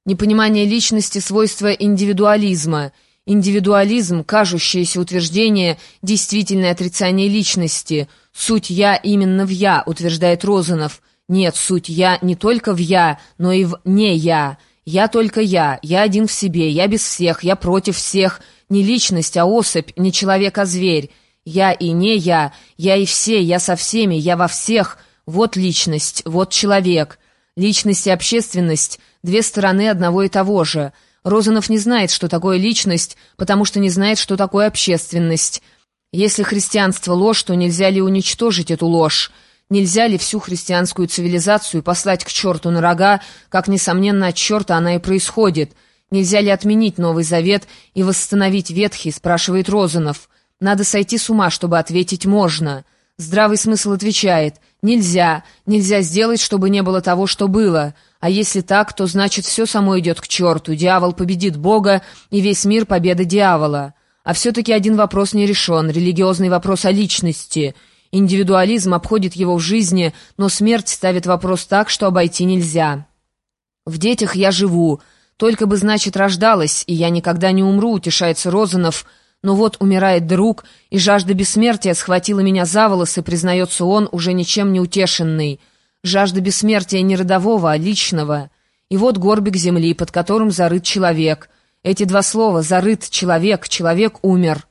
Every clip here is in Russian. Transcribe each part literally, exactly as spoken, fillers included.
Непонимание личности — свойство индивидуализма. Индивидуализм — кажущееся утверждение, действительное отрицание личности. «Суть «я» именно в «я», — утверждает Розанов. Нет, суть «я» не только в «я», но и в «не я». «Я» только «я», «я» один в себе, «я» без всех, «я» против всех. Не личность, а особь, не человек, а зверь. «Я» и «не я», «я» и все, «я» со всеми, «я» во всех. Вот личность, вот человек. Личность и общественность — две стороны одного и того же. Розанов не знает, что такое личность, потому что не знает, что такое общественность. Если христианство — ложь, то нельзя ли уничтожить эту ложь? Нельзя ли всю христианскую цивилизацию послать к черту на рога, как, несомненно, от черта она и происходит? Нельзя ли отменить Новый Завет и восстановить Ветхий, спрашивает Розанов. Надо сойти с ума, чтобы ответить «можно». Здравый смысл отвечает: нельзя, нельзя сделать, чтобы не было того, что было. А если так, то значит все само идет к черту, дьявол победит Бога, и весь мир — победа дьявола. А все-таки один вопрос не решен, религиозный вопрос о личности. Индивидуализм обходит его в жизни, но смерть ставит вопрос так, что обойти нельзя. В детях я живу, только бы, значит, рождалась, и я никогда не умру, утешается Розанов. Но вот умирает друг, и жажда бессмертия схватила меня за волосы, признается он, уже ничем не утешенный. Жажда бессмертия не родового, а личного. И вот горбик земли, под которым зарыт человек. Эти два слова «зарыт человек», «человек умер».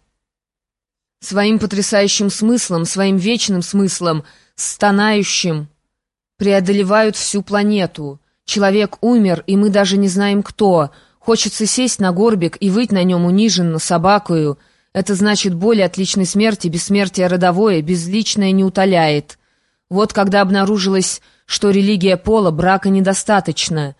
Своим потрясающим смыслом, своим вечным смыслом, стонающим, преодолевают всю планету. Человек умер, и мы даже не знаем, кто. Хочется сесть на горбик и выть на нем униженно, собакою. Это значит, боль от личной смерти, бессмертие родовое, безличное не утоляет. Вот когда обнаружилось, что религия пола, брака недостаточно.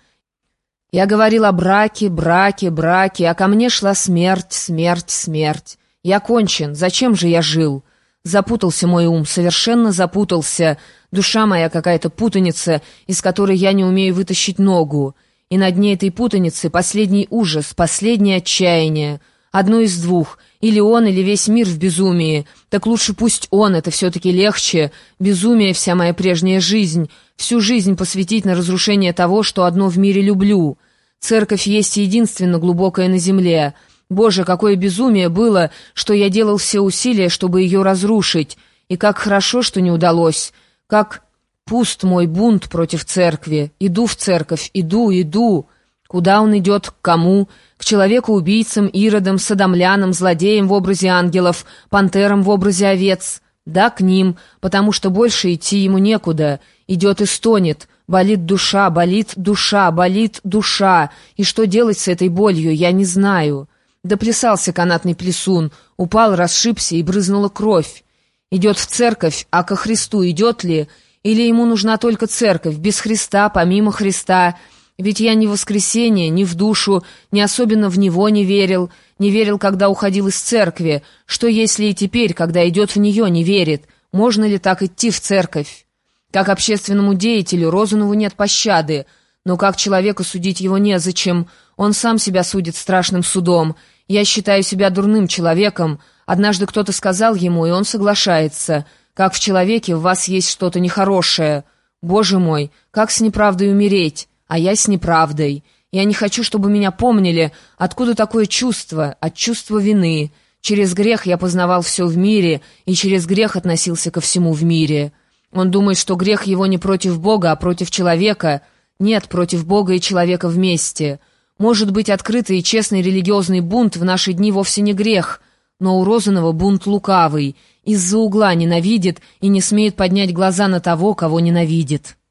Я говорил о браке, браке, браке, а ко мне шла смерть, смерть, смерть. Я кончен, зачем же я жил? Запутался мой ум, совершенно запутался. Душа моя какая-то путаница, из которой я не умею вытащить ногу. И на дне этой путаницы последний ужас, последнее отчаяние. Одно из двух. Или он, или весь мир в безумии. Так лучше пусть он, это все-таки легче. Безумие — вся моя прежняя жизнь. Всю жизнь посвятить на разрушение того, что одно в мире люблю. Церковь есть единственно глубокая на земле. Боже, какое безумие было, что я делал все усилия, чтобы ее разрушить. И как хорошо, что не удалось. Как... Пуст мой бунт против церкви. Иду в церковь, иду, иду. Куда он идет, к кому? К человеку-убийцам, иродам, содомлянам, злодеям в образе ангелов, пантерам в образе овец. Да, к ним, потому что больше идти ему некуда. Идет и стонет. Болит душа, болит душа, болит душа. И что делать с этой болью, я не знаю. Доплясался канатный плясун, упал, расшибся, и брызнула кровь. Идет в церковь, а ко Христу идет ли? Или ему нужна только церковь, без Христа, помимо Христа? Ведь я ни в воскресенье, ни в душу, ни особенно в него не верил, не верил, когда уходил из церкви. Что если и теперь, когда идет в нее, не верит? Можно ли так идти в церковь? Как общественному деятелю Розанову нет пощады, но как человеку судить его незачем. Он сам себя судит страшным судом. Я считаю себя дурным человеком. Однажды кто-то сказал ему, и он соглашается. Как в человеке в вас есть что-то нехорошее. Боже мой, как с неправдой умереть? А я с неправдой. Я не хочу, чтобы меня помнили. Откуда такое чувство? От чувства вины. Через грех я познавал все в мире, и через грех относился ко всему в мире. Он думает, что грех его не против Бога, а против человека. Нет, против Бога и человека вместе. Может быть, открытый и честный религиозный бунт в наши дни вовсе не грех, но у Розанова бунт лукавый, из-за угла ненавидит и не смеет поднять глаза на того, кого ненавидит.